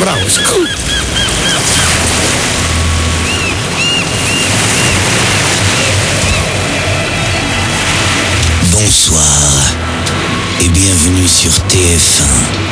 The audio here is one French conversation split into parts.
Bravo, c'est cool. Bonsoir et bienvenue sur TF1.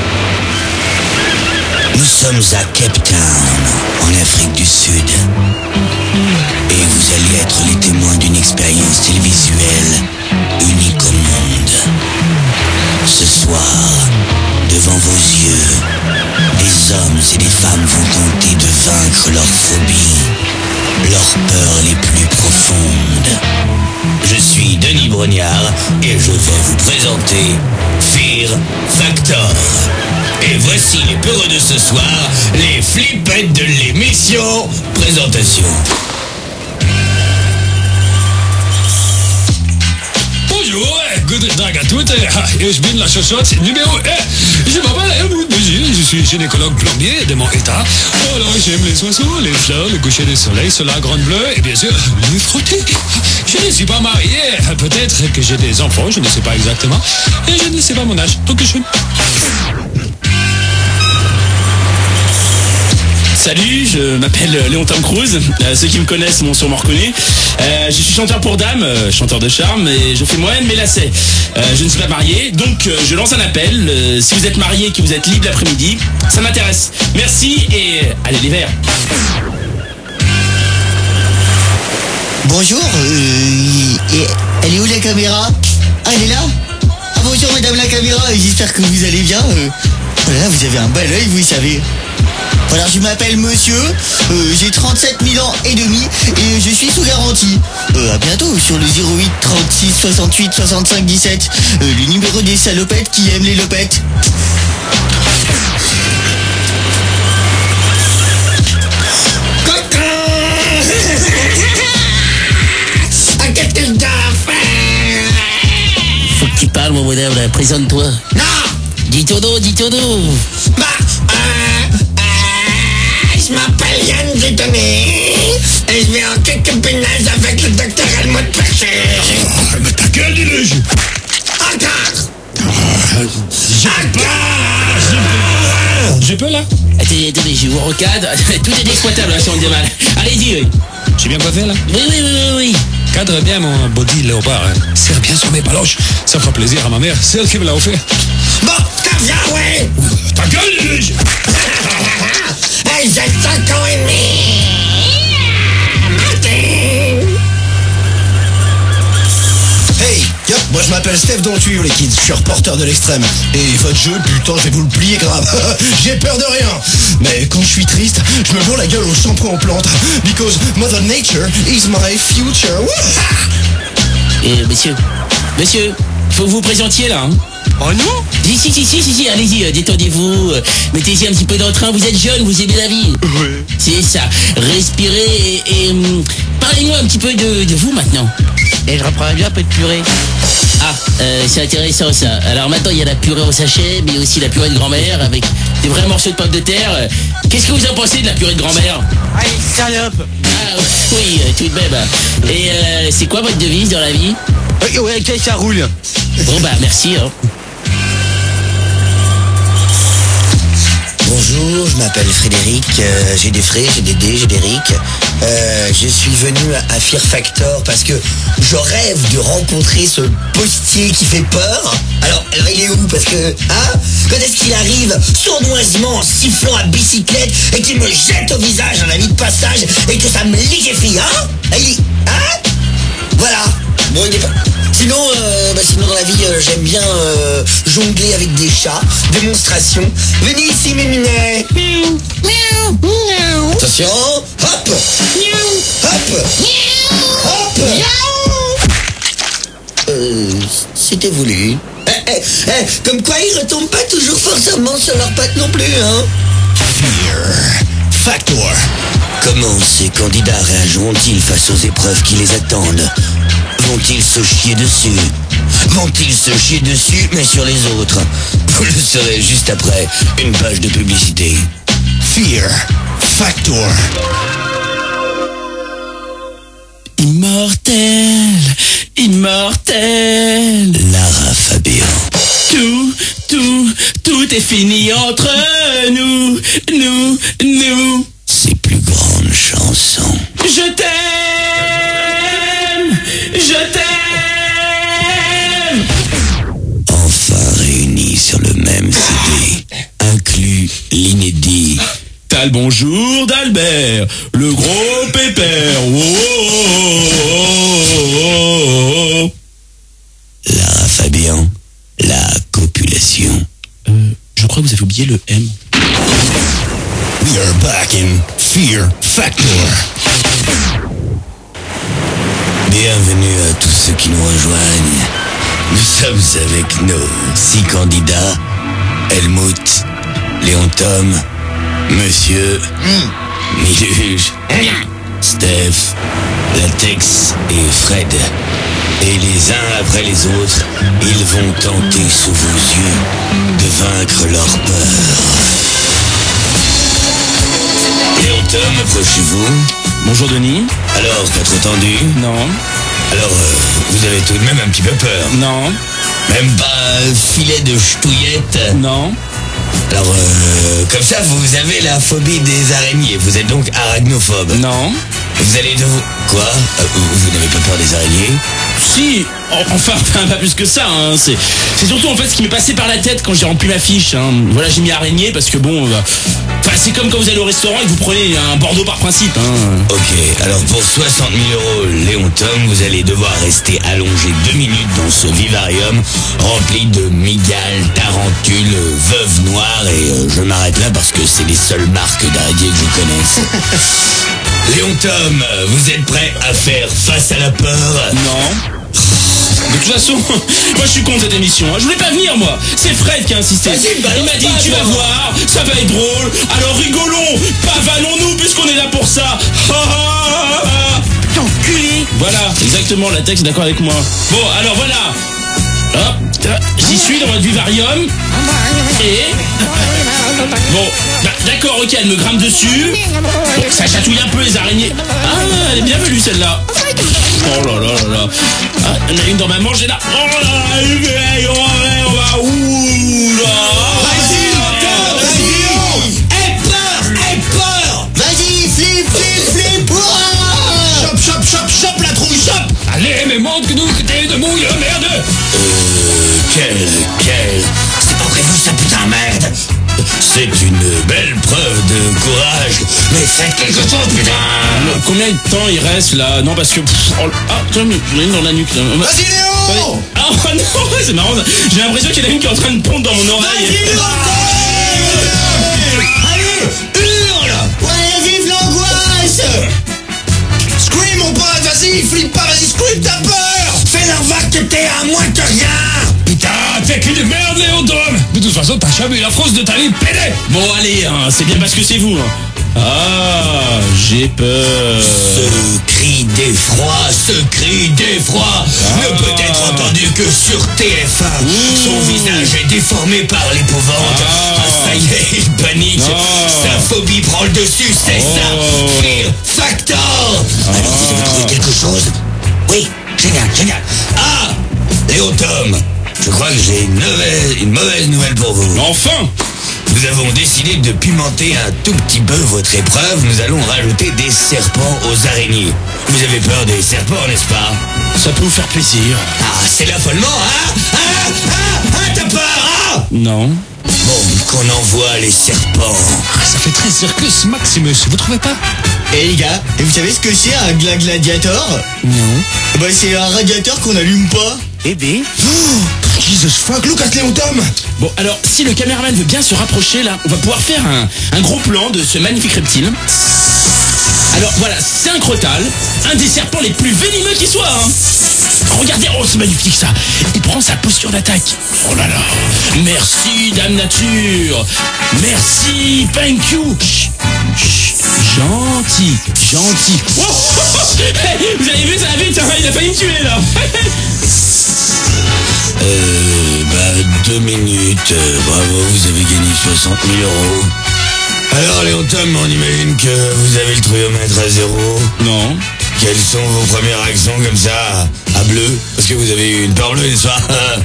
Nous sommes à Cape Town, en Afrique du Sud. Et vous allez être les témoins d'une expérience télévisuelle unique au monde. Ce soir, devant vos yeux, des hommes et des femmes vont tenter de vaincre leurs phobies, leurs peurs les plus profondes. Je suis Denis Brognard et je vais vous présenter Fear Factor. Et voici les peureux de ce soir, les flippettes de l'émission. Présentation. Bonjour, guten Tag à toutes. Je bin la chochotte numéro 1. Je m'appelle Helmut Bégi, je suis gynécologue plombier de mon état. Alors j'aime les oiseaux, les fleurs, le coucher du soleil sur la grande bleue et bien sûr les frotter. Je ne suis pas marié, peut-être que j'ai des enfants, je ne sais pas exactement. Et je ne sais pas mon âge, donc je... Salut, je m'appelle Léon Tom Cruise. Ceux qui me connaissent m'ont sûrement reconnu. Je suis chanteur pour dames, chanteur de charme, et je fais moi-même mes lacets. Je ne suis pas marié, donc je lance un appel. Si vous êtes marié et que vous êtes libre l'après-midi, ça m'intéresse. Merci et allez les verts. Bonjour, elle est où la caméra? Ah, elle est là? Ah bonjour madame la caméra, j'espère que vous allez bien. Voilà, vous avez un bel œil, vous savez. Voilà, je m'appelle monsieur, j'ai 37 000 ans et demi et je suis sous garantie. À bientôt sur le 08 36 68 65 17, le numéro des salopettes qui aiment les lopettes. Faut que tu parles, mon bonhomme, là. Présente-toi. Non! Dis ton nom, dis ton nom. Je m'appelle Yann Dieudonné et je vais en concubinage avec le docteur Helmut Bégi. Mais ta gueule, dis-le. Encore! J'ai peur là. Attendez, je vous recadre. Tout est exploitable, si on dit mal. Allez-y, oui. J'ai bien coiffé là. Oui. Cadre bien mon body léopard. Serre bien sur mes paloches. Ça fera plaisir à ma mère, c'est elle qui me l'a offert. Bon, t'as bien, ouais! Ta gueule, dis-le. Hey, j'ai 5 ans et demi! Martin! Hey, yo, moi je m'appelle Steph Dontuire les kids, je suis reporter de l'extrême. Et votre jeu, putain, je vais vous le plier grave. J'ai peur de rien. Mais quand je suis triste, je me bourre la gueule au shampoing en plante. Because Mother Nature is my future. Monsieur, faut que vous présentiez là, hein. Oh non? Si, allez-y, détendez-vous, mettez-y un petit peu d'entrain, vous êtes jeune, vous aimez la vie. Ouais. C'est ça, respirez et parlez-moi un petit peu de vous maintenant. Et je reprends bien un peu de purée. Ah, c'est intéressant ça. Alors maintenant il y a la purée au sachet, mais aussi la purée de grand-mère avec des vrais morceaux de pommes de terre. Qu'est-ce que vous en pensez de la purée de grand-mère? Allez, salope! Ah oui, tout de même. Et c'est quoi votre devise dans la vie? Ouais, ça roule. Bon bah merci, hein. Bonjour, je m'appelle Frédéric, j'ai des Fré, j'ai des D, j'ai des Rick. Je suis venu à Fear Factor parce que je rêve de rencontrer ce postier qui fait peur. Alors il est où? Parce que, hein? Quand est-ce qu'il arrive sournoisement en sifflant à bicyclette et qu'il me jette au visage un ami de passage et que ça me liquéfie, hein? Voilà. Bon, il est pas... Sinon dans la vie, j'aime bien jongler avec des chats. Démonstration. Venez ici, mes minets. Miaou. Miaou. Attention. Hop. Miaou. Hop. Miaou. Hop. C'était voulu. Comme quoi, ils retombent pas toujours forcément sur leurs pattes non plus, hein. Fear Factor. Comment ces candidats réagiront-ils face aux épreuves qui les attendent? Vont-ils se chier dessus? Vont-ils se chier dessus, mais sur les autres? Vous le saurez juste après une page de publicité. Fear Factor. Immortel. Lara Fabian. Tout tout est fini entre nous, nous. Ses plus grandes chansons. Je t'aime, je t'aime. Enfin réunis sur le même CD, inclus l'inédit. T'as le bonjour d'Albert, le gros pépère. Oh, oh, oh, oh. Lara Fabian, la copulation. Je crois que vous avez oublié le M. We are back in Fear Factor. Bienvenue à tous ceux qui nous rejoignent. Nous sommes avec nos 6 candidats. Helmut, Léon Tom, Monsieur, Miluge, Steph, Latex et Fred. Et les uns après les autres, ils vont tenter sous vos yeux de vaincre leur peur. Léon Tom, approchez-vous. Bonjour Denis. Alors, pas trop tendu? Non. Alors, vous avez tout de même un petit peu peur? Non. Même pas filet de ch'touillette? Non. Alors, comme ça, vous avez la phobie des araignées. Vous êtes donc arachnophobe? Non. Vous allez devoir... Quoi? Vous n'avez pas peur des araignées? Si, enfin pas plus que ça, hein. C'est surtout en fait ce qui m'est passé par la tête quand j'ai rempli ma fiche, hein. Voilà, j'ai mis araignée parce que bon, c'est comme quand vous allez au restaurant et que vous prenez un Bordeaux par principe, hein. Ok, alors pour 60 000 euros, Léon Tom, vous allez devoir rester allongé 2 minutes dans ce vivarium rempli de migales, tarentules, veuves noires et je m'arrête là parce que c'est les seules marques d'araignées que je connaisse. Léon Tom, vous êtes prêt à faire face à la peur? Non. De toute façon, moi je suis contre cette émission, hein. Je voulais pas venir moi. C'est Fred qui a insisté. Il m'a dit tu vas voir, ça va être drôle. Alors rigolons, pavanons-nous puisqu'on est là pour ça. Enculé. Voilà, exactement, la texte est d'accord avec moi. Bon, alors voilà. Hop, j'y suis dans votre vivarium. Et... Bon, d'accord, ok, elle me grimpe dessus. Bon, ça chatouille un peu les araignées. Ah, elle est bien venue celle-là. Oh là là là là. Ah, il y en a une dans ma manche et là. Oh là là, on va ouh là. Vas-y, aie peur. Vas-y, flip, Chop, la trouille, chop. Allez, mais montre-nous que t'es de mouille, merde. Quel... C'est pas prévu ça, putain, merde. C'est une belle preuve de courage. Mais faites quelque chose, putain. Combien de temps il reste là? Non, parce que... Ah, tiens, j'en ai une dans la nuque. Vas-y, Léon. Ah non, c'est marrant. J'ai l'impression qu'il y en a une qui est en train de pondre dans mon oreille. Allez, hurle. Ouais, vive l'angoisse. Scream, mon pote, vas-y, flippe pas, vas-y, scream, t'as peur. Fais leur vague que t'es à moins que rien. Putain, t'es qu'une de merde, Léon Tom. De toute façon, t'as jamais eu la France de ta vie, pédé. Bon, allez, hein, c'est bien parce que c'est vous. Hein. Ah, j'ai peur. Ce cri d'effroi ne peut être entendu que sur TF1. Son visage est déformé par l'épouvante. Ah, ça y est, il panique. Sa phobie prend le dessus, c'est ça. Fear Factor. Alors vous avez trouvé quelque chose? Oui, génial. Ah, Léon Tom, je crois que j'ai une mauvaise nouvelle pour vous. Enfin. Nous avons décidé de pimenter un tout petit peu votre épreuve. Nous allons rajouter des serpents aux araignées. Vous avez peur des serpents, n'est-ce pas? Ça peut vous faire plaisir. Ah, c'est l'affolement, hein? T'as peur, Non. Bon, qu'on envoie les serpents. Ça fait très circus, Maximus, vous trouvez pas? Eh les gars, et vous savez ce que c'est un gladiator? Non. Bah c'est un radiateur qu'on allume pas. Eh ben. Jesus fuck, look at Léon Tom. Bon, alors, si le caméraman veut bien se rapprocher, là, on va pouvoir faire un gros plan de ce magnifique reptile. Alors, voilà, c'est un crotal, un des serpents les plus venimeux qui soit, hein. Regardez, oh, c'est magnifique, ça. Il prend sa posture d'attaque. Oh là là. Merci, Dame Nature. Merci, thank you. Chut. Gentil. Oh, hey, vous avez vu, ça va vite, hein, il a failli me tuer, là. 2 minutes. Bravo, vous avez gagné 60 000 euros. Alors, Léon Tom, on imagine que vous avez le trouillomètre à 0. Non. Quelles sont vos premières actions comme ça, Ah, bleu? Parce que vous avez eu une peur bleue, n'est-ce pas?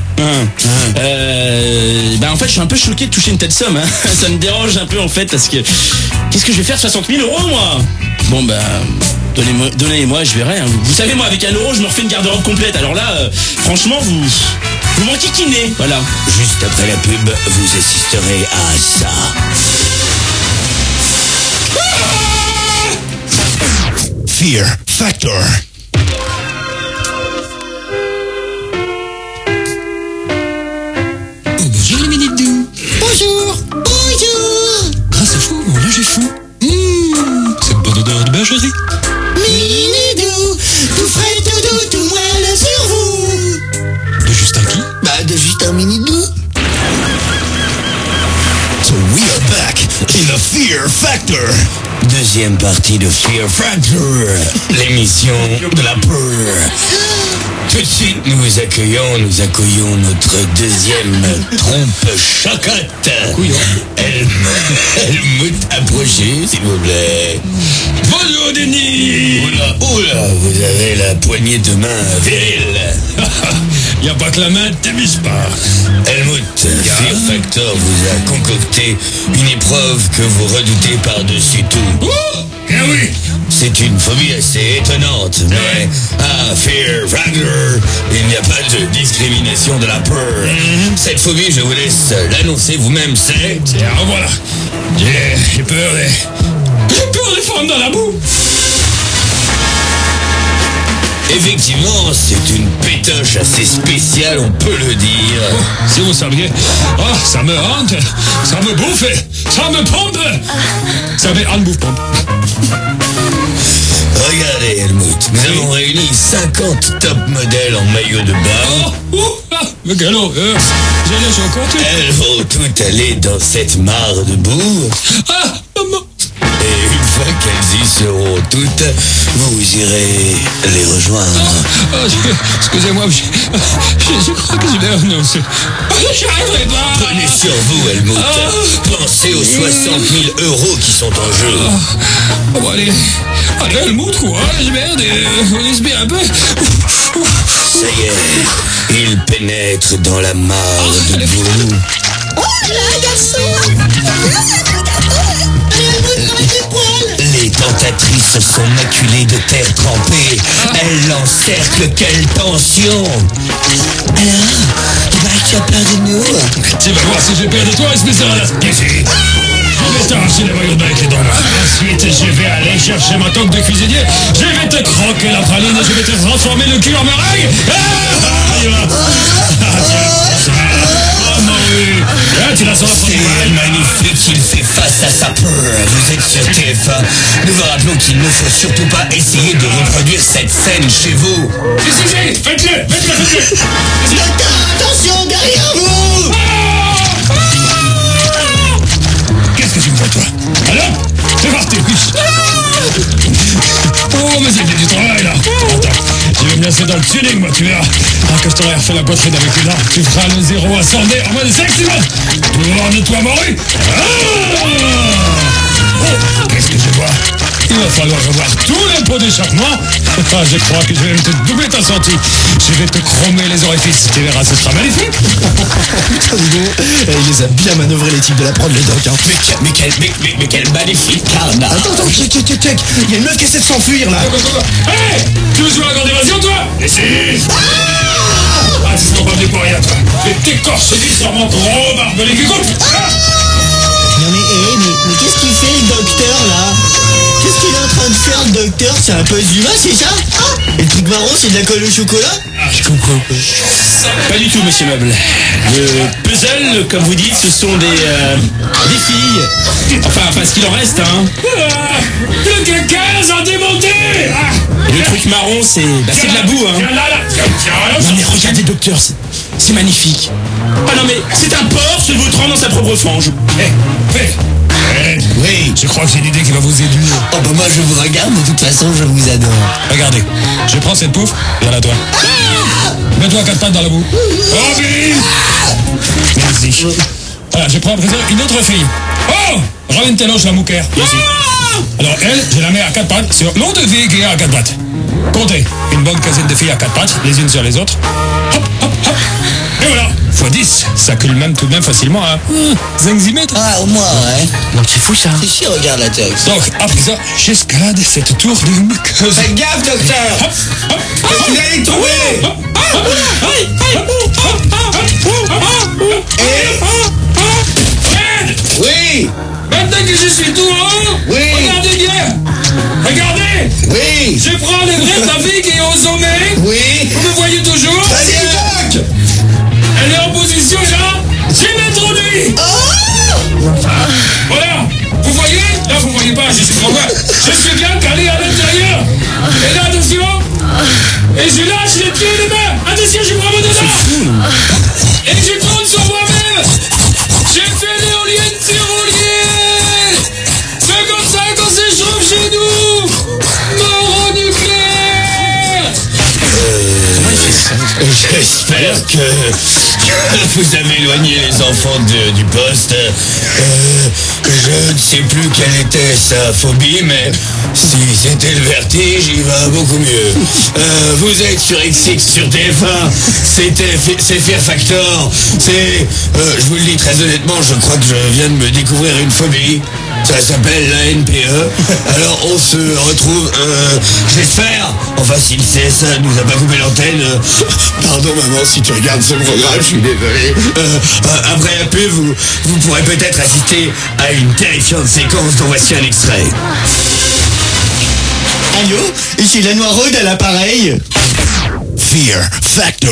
En fait, je suis un peu choqué de toucher une telle somme. Hein. Ça me dérange un peu, en fait, parce que... Qu'est-ce que je vais faire de 60 000 euros, moi? Bon, donnez-moi, je verrai. Hein. Vous savez, moi, avec 1 euro, je me refais une garde-robe complète. Alors là, franchement, vous m'enquiquinez. Voilà. Juste après la pub, vous assisterez à ça. Fear Factor. Bonjour les mini doux. Bonjour. Bonjour. Ah, c'est fou, mon linge est fou. Cette bonne odeur de bergerie. Minidou, tout frais, tout doux, tout moelle sur vous. De Justin qui? Bah, de juste un Minidou. So we are back in the Fear Factor. Deuxième partie de Fear Factor, l'émission de la peur. Tout de suite, nous accueillons notre deuxième trompe chocotte. Helmut, approchez, s'il vous plaît. Bonjour Denis. Oula, vous avez la poignée de main virile. Y a pas que la main, t'amuses pas. Helmut, Fear Factor vous a concocté une épreuve que vous redoutez par-dessus tout. Ah oui. C'est une phobie assez étonnante, mais à Fear Factor, il n'y a pas de discrimination de la peur. Cette phobie, je vous laisse l'annoncer vous-même, c'est... Voilà. J'ai peur des femmes dans la boue. Effectivement, c'est une pétoche assez spéciale, on peut le dire. Si vous saviez, ça me hante, ça me bouffe, ça me pompe. Ça fait un bouffe pompe. Regardez, Helmut, nous avons réuni 50 top modèles en maillot de bain. Mais quelle horreur. J'ai les chocottes. Elles vont toutes aller dans cette mare de boue. Maman. Et une fois qu'elles y seront toutes, vous irez les rejoindre. Excusez-moi, je crois que je vais renoncer. J'y arriverai pas. Prenez sur vous, Helmut. Pensez aux 60 000 euros qui sont en jeu. Bon, allez, Helmut, courage, merde, respire un peu. Ça y est, il pénètre dans la mare de boue. Oh là, garçon. Les tentatrices sont maculées de terre trempée. Elles l'encerclent, quelle tension. Alors, il paraît que tu as peur de nous. Tu vas voir si j'ai peur de toi, espèce de radasse. Ici. Je vais t'arracher les maillots de bain avec les dents. Ensuite, je vais aller chercher ma toque de cuisinier. Je vais te croquer la praline et je vais te transformer le cul en meringue. Tu la sens C'est magnifique, il fait face à sa peur. Vous êtes sur TF1. Nous vous rappelons qu'il ne faut surtout pas essayer de reproduire cette scène chez vous. Faites-le. Docteur, attention, derrière vous. Qu'est-ce que tu me fais, toi? Alors? C'est parti. Oh, mais c'est du travail, là. Attends, je vais me lancer dans le tuning, moi, tu verras. Quand je t'aurai refait la poitrine avec une arme, tu feras le 0 à 100 en moins de 5 secondes. Toujours de toi, Maurice. Qu'est-ce que je vois? Il va falloir revoir tous les pots d'échappement. Je crois que je vais même te doubler ta sortie. Je vais te chromer les orifices. Tu verras, ce sera magnifique. Putain, Hugo, il les a bien manœuvrés, les types de la prod, les docs. Hein. Mais quel magnifique carnage. Attends, check. Il y a une meuf qui essaie de s'enfuir, là. Hey, tu veux jouer à la grande évasion, toi? Ici. Ils sont pas venus pour rien, toi. Les t'écorcher sur mon gros barbelé qui compte. Non mais qu'est-ce qu'il fait le docteur là? Qu'est-ce qu'il est en train de faire le docteur? C'est un puzzle humain, c'est ça? Et le truc marron, c'est de la colle au chocolat? Je comprends pas. Pas du tout, monsieur Meuble. Le puzzle, comme vous dites, ce sont des filles. Enfin, ce qu'il en reste, hein. Le caca, en démonté. Et le truc marron, c'est de la boue, hein. Tiens là. Non mais regardez, docteur, c'est magnifique. Ah non mais c'est un porc se vautrant dans sa propre fange. Oui, je crois que c'est une idée qui va vous aider. Oh bah moi je vous regarde, de toute façon je vous adore. Regardez, je prends cette pouffe, viens à toi. Mets-toi à 4 pattes dans la boue. Oh, Billy. Merci. Voilà, je prends à présent une autre fille. Oh, ramène tes loges, la mouquère. Ici. Alors elle, je la mets à 4 pattes sur l'autre fille qui est à 4 pattes. Comptez, une bonne quinzaine de filles à 4 pattes, les unes sur les autres. Hop, hop, hop. Et voilà, x 10, ça coule même tout de même facilement à 5 mètres. Ah, au moins, ouais. Non, c'est fou ça. C'est sûr, regarde la texte. Donc, après ça, j'escalade cette tour de muqueuse. Faites gaffe, docteur. Vous allez tomber. Oui. Maintenant que je suis tout en haut, Oui. regardez bien. Regardez. Oui. Je prends le vrai de la fille qui est au sommet. Oui. Vous me voyez toujours? Vas-y, doc. Elle est en position là. Je m'introduis. Voilà. Vous voyez? Là, vous voyez pas. Je suis trop loin. Je suis bien calé à l'intérieur. Et là, attention. Et je lâche les pieds et les mains. Attention, je prends mon dedans. Et je tourne sur moi-même. J'ai fait l'éolienne tyrolienne. C'est comme ça qu'on s'échauffe chez nous. Mort nucléaire. J'espère que vous avez éloigné les enfants du poste. Je ne sais plus quelle était sa phobie, mais si c'était le vertige, il va beaucoup mieux. Vous êtes sur XX, sur TF1, c'est Fear Factor. Je vous le dis très honnêtement, je crois que je viens de me découvrir une phobie. Ça s'appelle la NPE. Alors on se retrouve, j'espère, enfin si le CSA nous a pas coupé l'antenne, pardon maman si tu regardes ce programme, je suis désolé. Après la pub, vous pourrez peut-être assister à une terrifiante séquence dont voici un extrait. Allô? Ici la Noiraude à l'appareil. Fear Factor.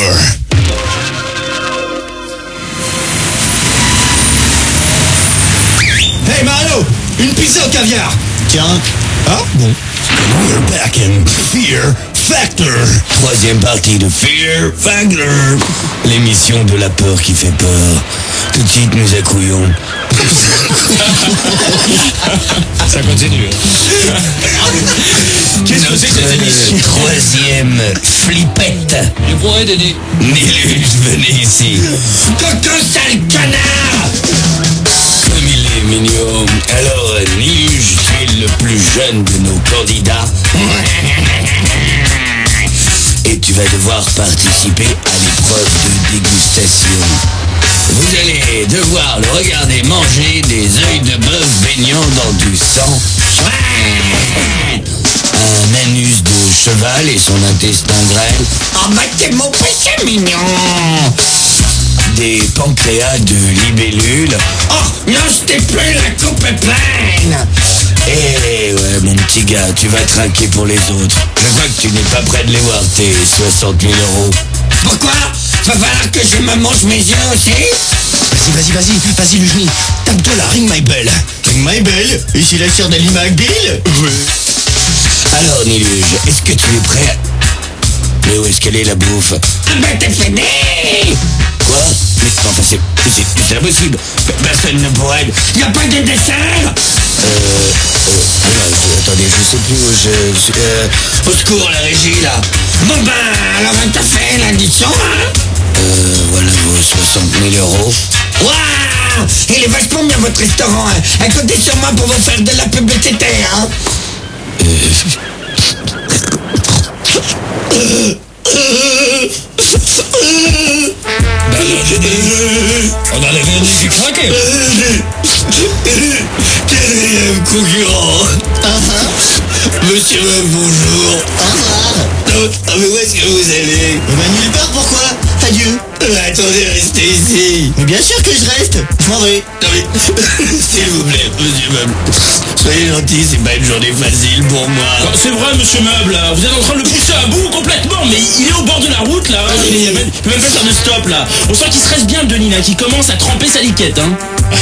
Hey Mario, une pizza au caviar. Tiens. Ah bon. We're back in Fear Factor. Troisième partie de Fear Factor. L'émission de la peur qui fait peur. Tout de suite nous accouillons. Ça continue. Qu'est-ce que c'est que cette émission? Troisième flippette. Je pourrais t'aider. Niluge, venez ici. Coco sale canard. Comme il est mignon. Alors, Niluge, tu es le plus jeune de nos candidats. Et tu vas devoir participer à l'épreuve de dégustation. Vous allez devoir le regarder manger des œils de bœuf baignant dans du sang. Un anus de cheval et son intestin grêle. Oh bah t'es mon péché mignon. Des pancréas de libellules. Oh non, je t'ai plus, la coupe est pleine. Eh ouais mon petit gars, tu vas trinquer pour les autres. Je vois que tu n'es pas prêt de les voir, tes 60 000 euros. Pourquoi? Va falloir que je me mange mes yeux aussi? Vas-y, Lujni. Tape-toi la Ring My Bell. Ring My Bell? Ici la sœur d'Ali McBeal? Oui. Alors, Niluge, est-ce que tu es prêt? Mais où est-ce qu'elle est, la bouffe? Ah ben, t'es fini! Quoi? Mais enfin, c'est impossible. Personne ne pourrait... Y'a pas de dessert? Attendez, je sais plus où au secours, la régie, là. Bon ben, alors un café, l'addition, hein? Voilà vos 60 000 euros. Waouh! Il est vachement bien votre restaurant, hein. Comptez sur moi pour vous faire de la publicité, hein. On a les vernis qui craquent. Quatrième concurrent. Monsieur, bonjour. Ah, mais où est-ce que vous allez? Nulle part, pourquoi? Adieu. Attendez, restez ici. Mais bien sûr que je reste. Je m'en vais. Non mais, s'il vous plaît, monsieur Meuble, soyez gentil, c'est pas une journée facile pour moi. C'est vrai, monsieur Meuble, là. Vous êtes en train de le pousser à bout complètement, mais il est au bord de la route, là. Il peut même pas faire de stop, là. On sent qu'il se reste bien le Denis, là, qui commence à tremper sa liquette, hein.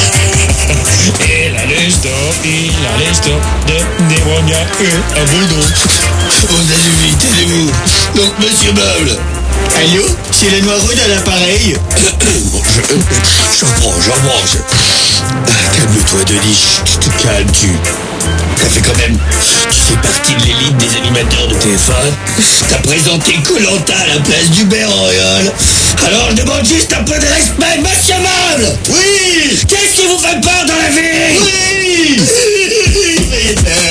Il a les stop de Néronia et un boudron. Bon, ça suffit, taisez-vous. Donc, monsieur Meuble. Allô? C'est la Noiraude à l'appareil. Bon, j'en branche. Calme-toi, Denis. Calme, t'as fait quand même... Tu fais partie de l'élite des animateurs de TF1. T'as présenté Koh-Lanta à la place d'Hubert Auriol. Alors je demande juste un peu de respect, monsieur Meuble. Oui! Qu'est-ce qui vous fait peur dans la vie? Oui!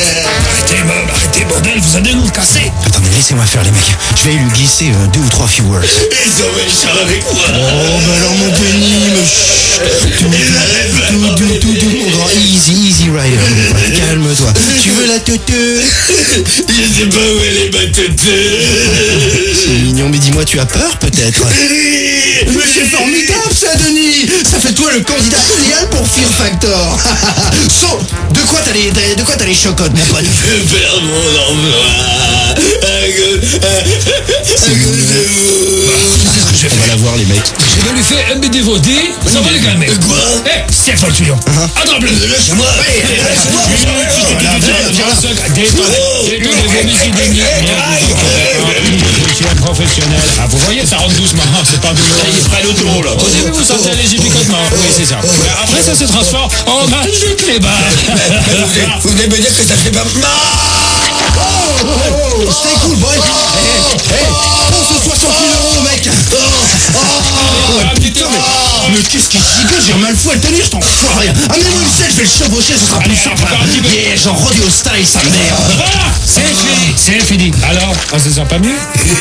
je vais lui glisser 2 ou 3 few words. Ils sont méchants avec moi. Oh, bah alors mon Denis, mais chut, tout doux, mon grand, easy rider. Calme-toi. Tu veux la teuteux? Je sais pas où elle est, ma tête. C'est mignon, mais dis-moi, tu as peur peut-être? Mais c'est formidable ça, Denis. Ça fait toi le candidat idéal pour Fear Factor. So, de quoi t'as les chocottes, mon pote? Je perds mon emploi. C'est mignon. Je vais pas la voir, les mecs. Je vais lui faire un BDVD, ça va le calmer. Quoi? Eh, Steph, le tuyau. Attrape-le. Lâche-moi. Je suis un professionnel. Ah, vous voyez, ça rentre doucement. C'est pas douloureux. Il est prêt à l'autoroute là. Vous sentez les picotements. Oui, c'est ça. Après, ça se transforme en match de clébard. Vous venez me dire que ça fait pas mal. Oh, stay cool, boy. Hey, pense aux 60 000 €, mec. Putain, mais qu'est-ce qui gigote? J'ai mal fou à le tenir, je t'en fous rien. Ah, mais moi, je vais le chevaucher, ce sera plus simple. Yeah, genre rodeo style, sa mère. Voilà, c'est fini. Alors, on se sent pas mieux?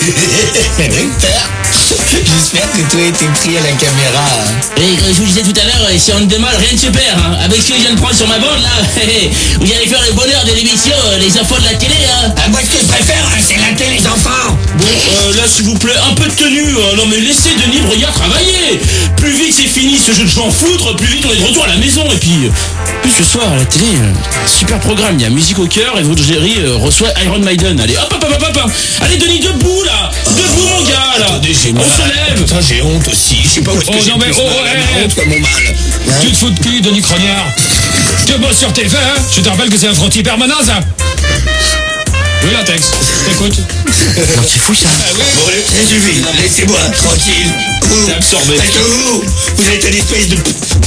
J'espère que toi t'es pris à la caméra. Et comme je vous disais tout à l'heure, si on ne demande rien ne se perd. Hein. Avec ce que je viens de prendre sur ma bande là, vous allez faire le bonheur de l'émission Les enfants de la télé. Hein. Ah, moi, ce que je préfère, c'est la télé, les enfants. Bon, là, s'il vous plaît, un peu de tenue. Non, mais laissez Denis Brogard travailler. Plus vite c'est fini ce jeu de gens foutre, plus vite on est de retour à la maison. Et puis, plus ce soir à la télé, super programme. Il y a musique au cœur et votre gérie reçoit Iron Maiden. Allez, hop. Allez, Denis, debout là. Debout, mon gars là. Attendez, j'ai On mal. se lève. Putain, j'ai honte aussi. Je sais pas où est-ce que j'ai non, mais plus mal. La honte comme mon mal. Tu te fous de qui, Denis Crognard? Tu bosses sur TF1, hein? Je te rappelle que c'est un frottis permanent, ça. Oui, latex. Écoute. Non, c'est fou ça. Bon, ça suffit. Laissez-moi tranquille. C'est absorbé. Parce que vous êtes un espèce de...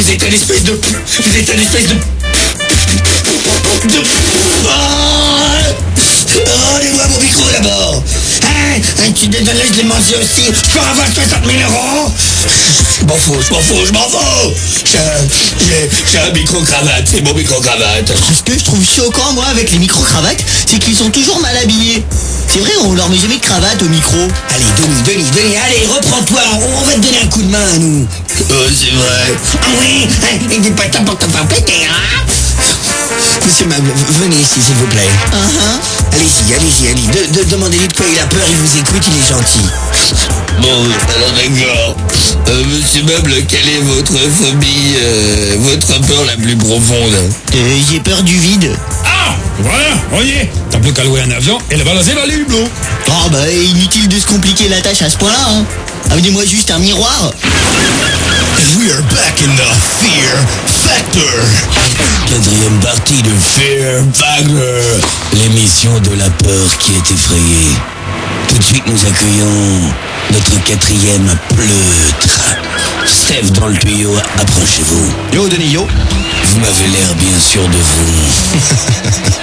Rendez-moi mon micro d'abord. Hein, tu désolé, je l'ai mangé aussi. Je peux avoir 60 000 €. Je m'en fous. J'ai un micro-cravate, c'est mon micro-cravate. Ce que je trouve choquant, moi, avec les micro-cravates, c'est qu'ils sont toujours mal habillés. C'est vrai, on leur met jamais de cravate au micro. Allez, Denis, allez, reprends-toi, on va te donner un coup de main à nous. Oh, c'est vrai. Ah oui, il n'est pas temps pour te faire péter, hein. Monsieur Mable, venez ici, s'il vous plaît. Allez-y. Demandez-lui de quoi il a peur, il vous écoute, il est gentil. Bon, alors d'accord. Monsieur Mable, quelle est votre phobie, votre peur la plus profonde? J'ai peur du vide. Ah, voilà, voyez. T'as plus qu'à louer un avion et le balancer dans les hublots. Oh bah, inutile de se compliquer la tâche à ce point-là, hein. Amenez-moi juste un miroir. We are back in the Fear Factor. 4e partie de Fear Factor, l'émission de la peur qui est effrayée. Tout de suite, nous accueillons notre 4e pleutre. Steph dans le tuyau, approchez-vous. Yo, Denis, yo. Vous m'avez l'air bien sûr de vous.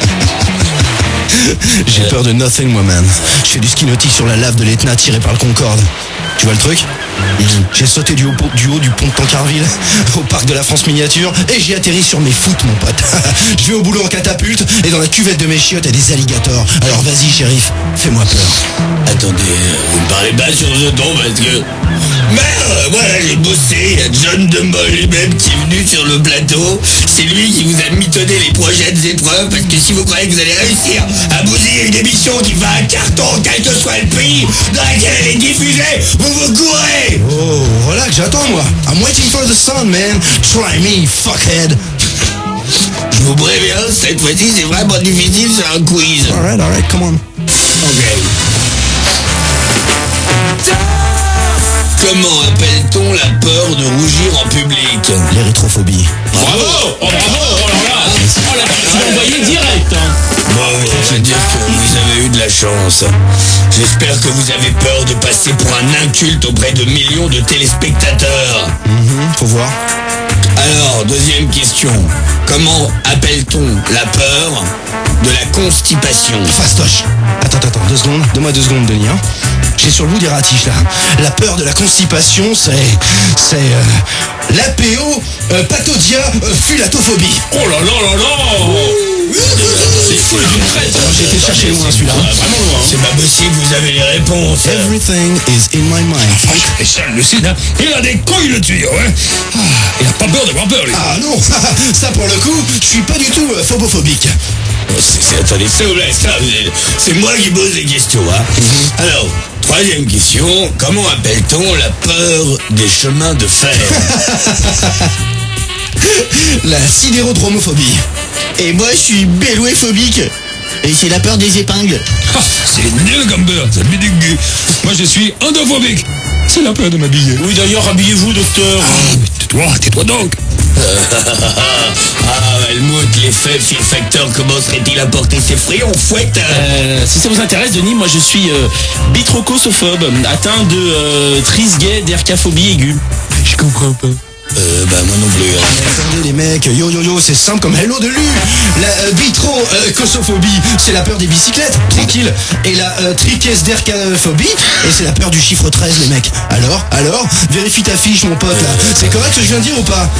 J'ai peur de nothing, moi, man. Je fais du ski nautique sur la lave de l'Etna tiré par le Concorde. Tu vois le truc? J'ai sauté du haut du pont de Tancarville au parc de la France miniature et j'ai atterri sur mes foot, mon pote. Je vais au boulot en catapulte et dans la cuvette de mes chiottes il y a des alligators. Alors vas-y, shérif, fais-moi peur. Attendez, vous me parlez pas sur ce ton parce que... Merde, moi là j'ai bossé, il y a John de Mol lui-même qui est venu sur le plateau. C'est lui qui vous a mitonné les prochaines épreuves parce que si vous croyez que vous allez réussir à bousiller une émission qui va à carton, quel que soit le pays dans lequel elle est diffusée, vous vous courez. Oh, relax, j'attends moi. I'm waiting for the sun, man. Try me, fuckhead. Je vous préviens, cette fois-ci c'est vraiment difficile, c'est un quiz. Alright, come on. Ok. Comment appelle-t-on la peur de rougir en public? L'érythrophobie. Bravo. Oh là là, tu l'as envoyé direct. Bon, on va dire que vous avez eu de la chance. J'espère que vous avez peur de passer pour un inculte auprès de millions de téléspectateurs. Faut voir. Alors, deuxième question. Comment appelle-t-on la peur de la constipation? Fastoche. Attends, 2 secondes. Donne-moi 2 secondes, Denis. Hein. J'ai sur le bout des ratiches, là. La peur de la constipation, c'est l'APO pathodia fulatophobie. Oh là là là là. C'est fou, une traite. j'ai été chercher loin celui-là. Vraiment loin. C'est pas possible, vous avez les réponses. Everything is in my mind. Franck. Et ça, Lucide, hein, il a des couilles le tuyau, hein. Il a pas peur d'avoir peur, lui. Ah non, ça pour le coup, je suis pas du tout phobophobique. Attendez, s'il vous plaît, c'est moi qui pose les questions. Hein. Alors, troisième question, comment appelle-t-on la peur des chemins de fer? La sidérodromophobie. Et moi, je suis bélouéphobique. Et c'est la peur des épingles. Ah, c'est nul comme beurre, ça me dégueu. Moi, je suis endophobique. C'est la peur de m'habiller. Oui, d'ailleurs, habillez-vous, docteur. Tais-toi donc. Helmut, l'effet Fear Factor commencerait-il à porter ses fruits? On fouette. Si ça vous intéresse, Denis, moi je suis bitrocosophobe, atteint de trisgay d'ercaphobie aiguë. Je comprends pas. Moi non plus. Attendez les mecs, yo, c'est simple comme hello de lu. La bitrocosophobie, c'est la peur des bicyclettes, tranquille. Et la trichesdercaphobie, et c'est la peur du chiffre 13 les mecs. Alors, vérifie ta fiche mon pote là. C'est correct ce que je viens de dire ou pas?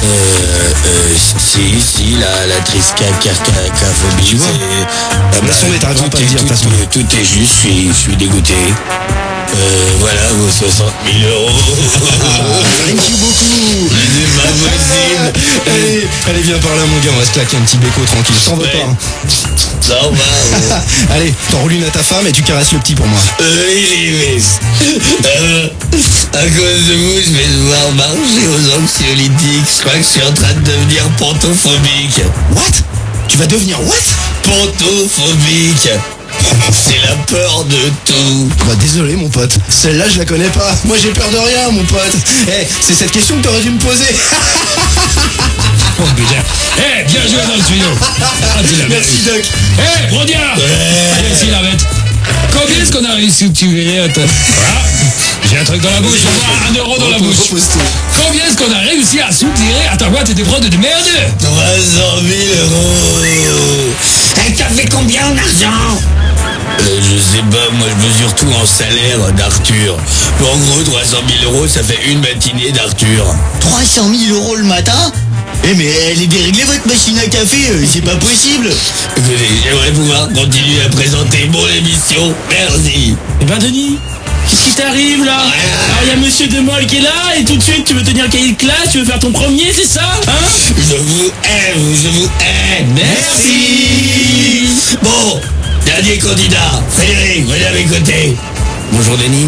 Si, la triskaphobie. Tu vois laisse tomber, t'arrêtes pas de dire, de toute façon. Tout est juste, je suis dégoûté. Voilà vos 60 000 euros. Thank you beaucoup. C'est pas possible. Allez, viens par là mon gars, on va se claquer un petit béco tranquille. T'en veux Ouais. pas hein. Ça va. Allez, t'enroules une à ta femme et tu caresses le petit pour moi. À cause de vous, je vais devoir marcher aux anxiolytiques. Je crois que je suis en train de devenir pontophobique. What? Tu vas devenir what? Pontophobique. C'est la peur de tout. Bah désolé mon pote, celle-là je la connais pas. Moi j'ai peur de rien mon pote. C'est cette question que t'aurais dû me poser. Oh putain. Bien joué dans le tuyau. Merci Doc. Brodia. Allez, ici la bête. Combien est-ce qu'on a réussi à tirer? Voilà. J'ai un truc dans la bouche, on voit 1 euro dans la bouche. Combien est-ce qu'on a réussi à soutirer à ta boîte et des preuves de merde? 300 000 euros. T'as fait combien en argent? Je sais pas, moi je mesure tout en salaire d'Arthur. En gros, 300 000 euros, ça fait une matinée d'Arthur. 300 000 euros le matin? Mais elle est déréglée votre machine à café, c'est pas possible. Écoutez, j'aimerais pouvoir continuer à présenter mon émission. Merci. Eh ben, Denis, qu'est-ce qui t'arrive là? Alors, il y a Monsieur Demol qui est là, et tout de suite, tu veux tenir le cahier de classe, tu veux faire ton premier, c'est ça? Hein? Je vous aime. Merci. Bon, dernier candidat. Frédéric, venez à mes côtés. Bonjour Denis.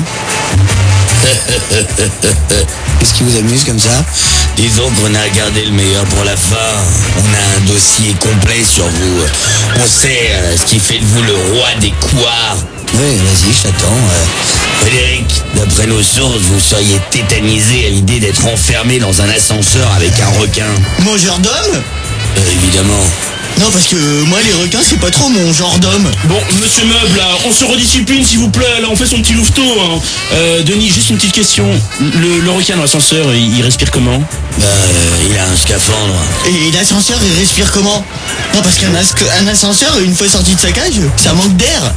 Qu'est-ce qui vous amuse comme ça? Disons qu'on a gardé le meilleur pour la fin. On a un dossier complet sur vous. On sait ce qui fait de vous le roi des couards. Oui, vas-y, je t'attends. Frédéric, d'après nos sources, vous seriez tétanisé à l'idée d'être enfermé dans un ascenseur avec un requin. Mangeur d'homme? Évidemment. Non, parce que moi, les requins, c'est pas trop mon genre d'homme. Bon, Monsieur Meuble, là, on se rediscipline s'il vous plaît, là, on fait son petit louveteau. Hein. Denis, juste une petite question. Le requin dans l'ascenseur, il respire comment? Il a un scaphandre. Et l'ascenseur, il respire comment? Non, parce qu'un ascenseur, une fois sorti de sa cage, ça manque d'air.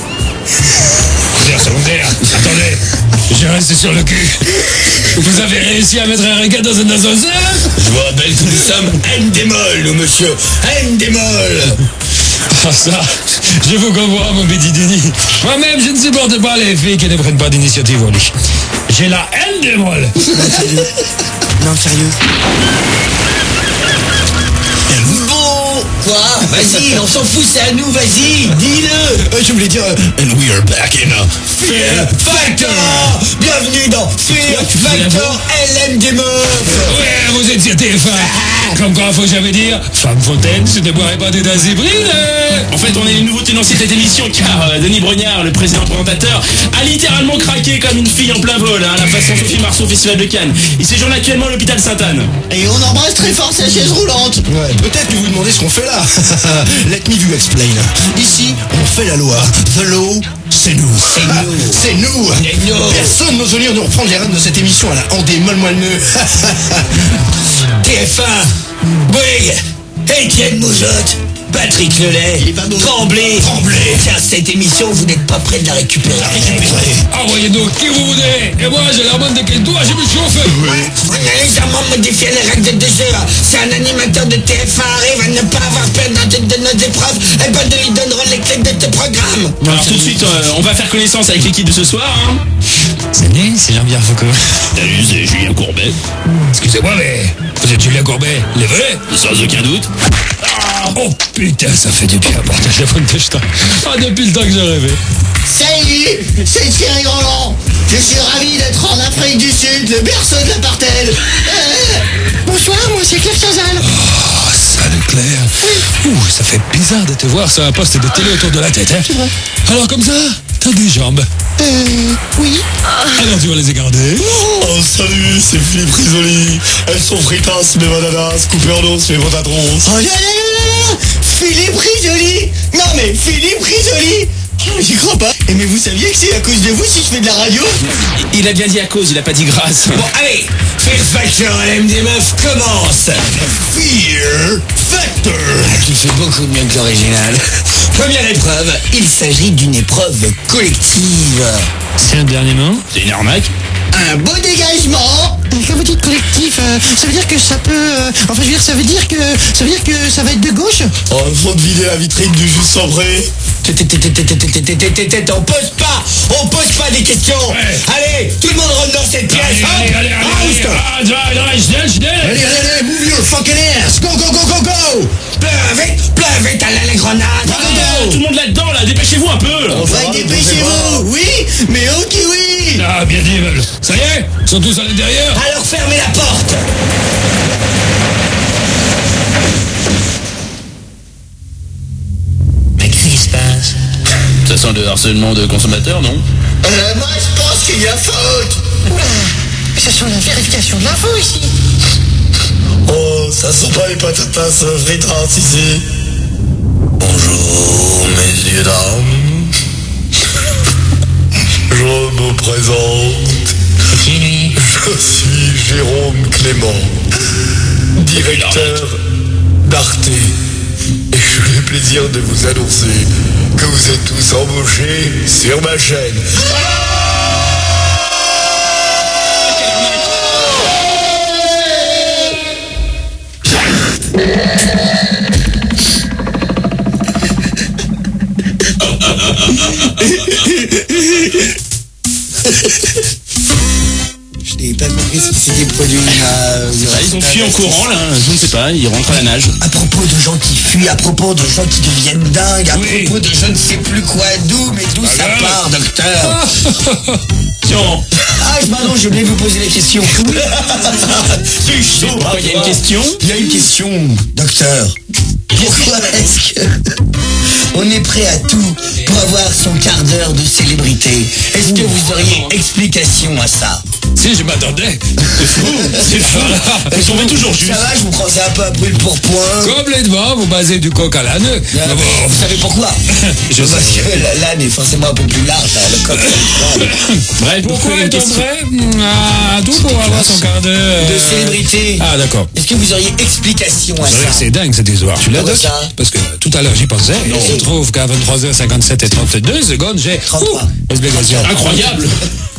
Un secondaire. Attendez, je reste sur le cul. Vous avez réussi à mettre un requin dans un ascenseur? Je vous rappelle que nous sommes Endemol, nous, monsieur. Endemol. Ah ça, je vous comprends, mon petit Denis. Moi-même, je ne supporte pas les filles qui ne prennent pas d'initiative au lit. J'ai la haine des molles. Non, sérieux. Bon, quoi? Vas-y, on s'en fout, c'est à nous, vas-y, dis-le. Je voulais dire and we are back in Fear Factor. Bienvenue dans Fear Factor LM des meufs. Ouais, vous étiez TF1. Comme quoi, faut jamais dire, femme fontaine, je ne boirai pas des tasses hybrides. En fait, on est les nouveaux tenanciers de cette émission, car Denis Brognard, le président présentateur, a littéralement craqué comme une fille en plein vol, hein, à la façon Sophie Marceau au Festival de Cannes. Il séjourne actuellement à l'hôpital Sainte-Anne. Et on embrasse très fort sa chaise roulante. Ouais, peut-être que vous vous demandez ce qu'on fait là. Let me you explain. Ici, on fait la loi. The law, c'est nous. C'est nous. C'est nous. C'est nous. Personne n'ose venir nous reprendre les rênes de cette émission à la Andé molle-moelle-neu. TF1, Bouygues, Étienne Moujotte, Patrick Lelay, Il est pas beau. Tremblay. Tiens, cette émission, vous n'êtes pas prêts de la récupérer. Envoyez-nous qui vous voulez. Et moi, j'ai la bande de quel tour, je me chauffe. On a légèrement modifié les règles de jeu. Si un animateur de TF1 arrive à ne pas avoir peur dans une donne nos épreuves, eh ben nous lui donnerons les clés de tes programmes. Alors tout de suite, on va faire connaissance avec l'équipe de ce soir. Hein. Salut, c'est Jean-Pierre Foucault. Salut, c'est Julien Courbet. Excusez-moi, mais vous êtes Julien Courbet, les vrais? Sans aucun doute. Oh putain, ça fait du bien à partager la Fonteschta. Ah, depuis le temps que j'ai rêvé. Salut, c'est Thierry Roland. Je suis ravi d'être en Afrique du Sud, le berceau de l'apartheid. Bonsoir, moi c'est Claire Chazal. Oh, salut Claire. Ouh, ça fait bizarre de te voir sur un poste de télé autour de la tête, hein. Alors comme ça, t'as des jambes. Oui. Alors tu vas les égarder. Oh salut, c'est Philippe Risoli. Elles sont fritas, mes bananas, coupées en os, mes patatrons. Oh là là là là, Philippe Risoli. Non mais Philippe Risoli. J'y crois pas. Et mais vous saviez que c'est à cause de vous si je fais de la radio? Il a bien dit à cause, il a pas dit grâce. Bon, allez, Fear Factor LM des meufs commence. Fear Factor. Tu fais beaucoup mieux que l'original. Première épreuve, il s'agit d'une épreuve collective. C'est un dernier mot. C'est une arnaque. Un beau dégagement. Quand vous dites collectif, ça veut dire que ça peut... enfin, je veux dire, ça veut dire que ça va être de gauche. Oh, faut de vider la vitrine du juste sans prêt. On pose pas des questions. Allez, tout le monde rentre dans cette pièce. Allez, Move your fucking ass. Go, go, go, go, go. Plein vite, allez les grenades. Tout le monde là-dedans, là, dépêchez-vous un peu. Là. Enfin, dépêchez-vous. Oui, mais ok, oui. Ah, bien dit, Meuble. Ça y est, ils sont tous à l'intérieur. Alors fermez la porte. Mais qu'est-ce qui se passe? Ça sent le harcèlement de consommateurs, non? Moi, je pense qu'il y a faute. Ça sent la vérification de l'info ici. Oh, ça sent pas les patatas fritas ici. Bonjour, messieurs, dames. Je me présente. Je suis Jérôme Clément, directeur d'Arte. Et j'ai le plaisir de vous annoncer que vous êtes tous embauchés sur ma chaîne. Je n'ai pas compris ce qui s'était produit. Ils ont fui en courant, là, je ne sais pas, ils rentrent à la nage. À propos de gens qui fuient, à propos de gens qui deviennent dingues, à propos de je ne sais plus quoi, d'où ça part, docteur. Tiens, Pardon, j'ai oublié de vous poser la question. C'est chaud. pourquoi il y a une question? Il y a une question, docteur. Pourquoi est-ce que on est prêt à tout pour avoir son quart d'heure de célébrité? Est-ce que vous auriez explication à ça? Si, je m'attendais. C'est fou. Vous tombez toujours juste. Ça va, je vous prends ça un peu à brûle pour point. Complètement, vous basez du coq à l'âne. Ah, Bon, vous savez pourquoi? Je Parce sais. que l'âne est forcément un peu plus large, hein, le coq. Bref, Pourquoi une question. est-on prêt à tout pour avoir son quart d'heure De célébrité. Ah, d'accord. Est-ce que vous auriez explication à C'est vrai que ça? c'est dingue cette histoire. Tu l'as, Comment Doc? ça? Parce que tout à l'heure j'y pensais. Il se trouve qu'à 23h57 et 32 secondes, j'ai 33. explication. Incroyable.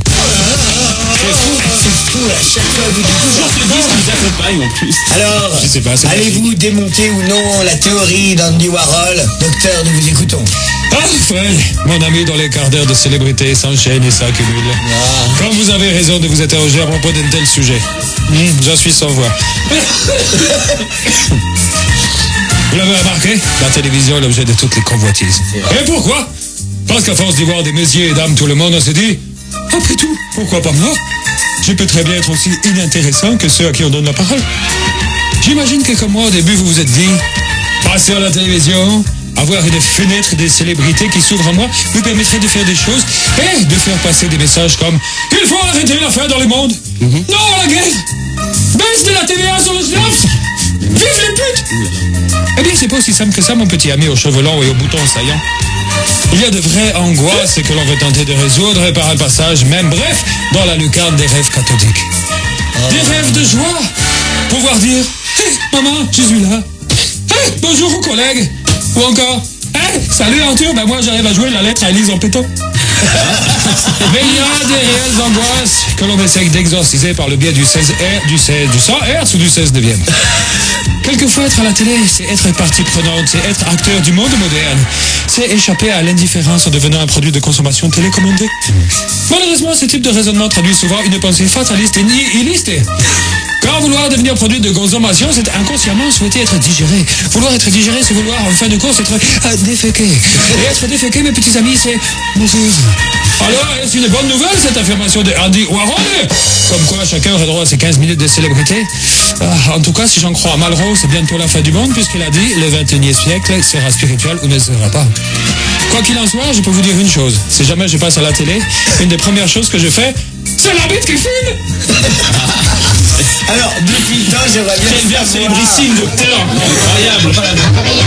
C'est fou, à chaque fois vous dites Toujours ce disque qui nous accompagne en plus. Alors, Je sais pas, c'est allez-vous démonter ou non la théorie d'Andy Warhol? Docteur, nous vous écoutons. Ah, Fred, mon ami, dont les quarts d'heure de célébrité s'enchaînent et s'accumulent. Quand vous avez raison de vous interroger à propos d'un tel sujet. J'en suis sans voix. Vous l'avez remarqué? La télévision est l'objet de toutes les convoitises. Et pourquoi? Parce qu'à force d'y voir des messieurs et dames, tout le monde, on s'est dit, après tout, pourquoi pas moi? Je peux très bien être aussi inintéressant que ceux à qui on donne la parole. J'imagine que comme moi, au début, vous vous êtes dit, passer à la télévision, avoir une fenêtre des célébrités qui s'ouvre à moi, me permettrait de faire des choses et de faire passer des messages comme « Il faut arrêter la faim dans le monde Non à la guerre Baisse de la TVA sur le snaps Vive les putes !» Eh bien, c'est pas aussi simple que ça, mon petit ami aux cheveux longs et aux boutons saillants. Il y a de vraies angoisses que l'on veut tenter de résoudre par un passage, même bref, dans la lucarne des rêves cathodiques. Des rêves de joie. Pouvoir dire « Hey, maman, je suis là. Hey, bonjour aux collègues. » Ou encore « Hey, salut Arthur, ben moi j'arrive à jouer la lettre à Elise en pétant. » Mais il y a des réelles angoisses que l'on essaye d'exorciser par le biais du 16 R, du 100 Hz ou du 16 neuvième. Quelquefois, être à la télé, c'est être partie prenante, c'est être acteur du monde moderne. C'est échapper à l'indifférence en devenant un produit de consommation télécommandé. Malheureusement, ce type de raisonnement traduit souvent une pensée fataliste et nihiliste. Quand vouloir devenir produit de consommation, c'est inconsciemment souhaiter être digéré. Vouloir être digéré, c'est vouloir, en fin de course, être déféqué. Et être déféqué, mes petits amis, c'est mourir. Alors, est-ce une bonne nouvelle, cette affirmation de Andy Warhol? Comme quoi, chacun aurait droit à ses 15 minutes de célébrité. En tout cas, si j'en crois à Malraux, c'est bientôt la fin du monde, puisqu'il a dit, le 21e siècle sera spirituel ou ne sera pas. Quoi qu'il en soit, je peux vous dire une chose. Si jamais je passe à la télé, une des premières choses que je fais, c'est l'arbitre qui filme. Alors, depuis le temps, j'aimerais bien... Quel verbe célébrissime, docteur. Incroyable.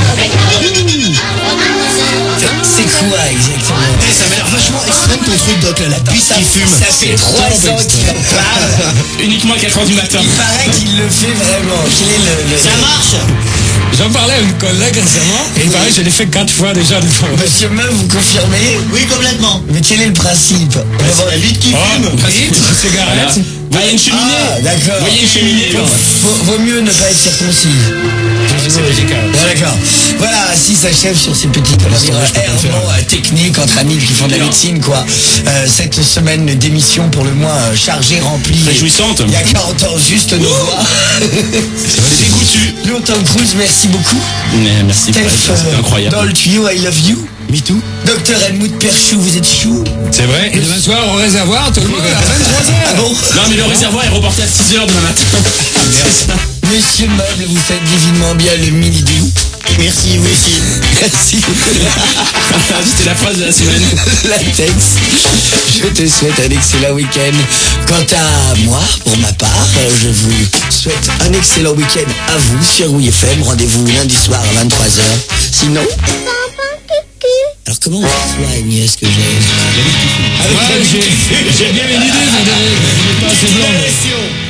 C'est quoi exactement? Ça m'a l'air vachement extrême ton truc, Doc, là, la buse qui fume. Ça fait 3 ans qu'il en parle. Uniquement à 4h du matin. Il paraît qu'il le fait vraiment. Quel est le... Ça marche. J'en parlais à une collègue récemment, et il paraît que je l'ai fait 4 fois déjà. Monsieur Meuf, vous confirmez? Oui, complètement. Mais quel est le principe? C'est la bite qui fume. Cigarette. Vous voyez une cheminée? Ah, d'accord. Vous voyez une cheminée? Vaut mieux ne pas être circoncis. C'est médical. D'accord. Voilà, ainsi s'achève sur ces petites errements techniques entre amis qui font de la médecine, quoi. Cette semaine d'émission pour le moins chargée, remplie. Réjouissante. Il y a 40 ans, juste nos voix. C'est dégoûtu. Longtemps Cruise, merci beaucoup. Mais merci, Steph, c'est incroyable. dans le tuyau, I love you. Me too. Docteur Helmut Perchou, vous êtes chou. C'est vrai. Et demain soir, au réservoir, tout le monde à 23h. Ah bon? Non, mais le réservoir est reporté à 6h demain matin. C'est ça. Monsieur Meuble, vous faites divinement bien le mini-dou. Merci, vous aussi. Merci. C'était la phrase de la semaine. Latex. Je te souhaite un excellent week-end. Quant à moi, pour ma part, je vous souhaite un excellent week-end à vous sur WFM. Rendez-vous lundi soir à 23h. Sinon... Alors comment on soigne ce que j'ai? J'ai bien une idée, vous n'êtes pas assez blanc.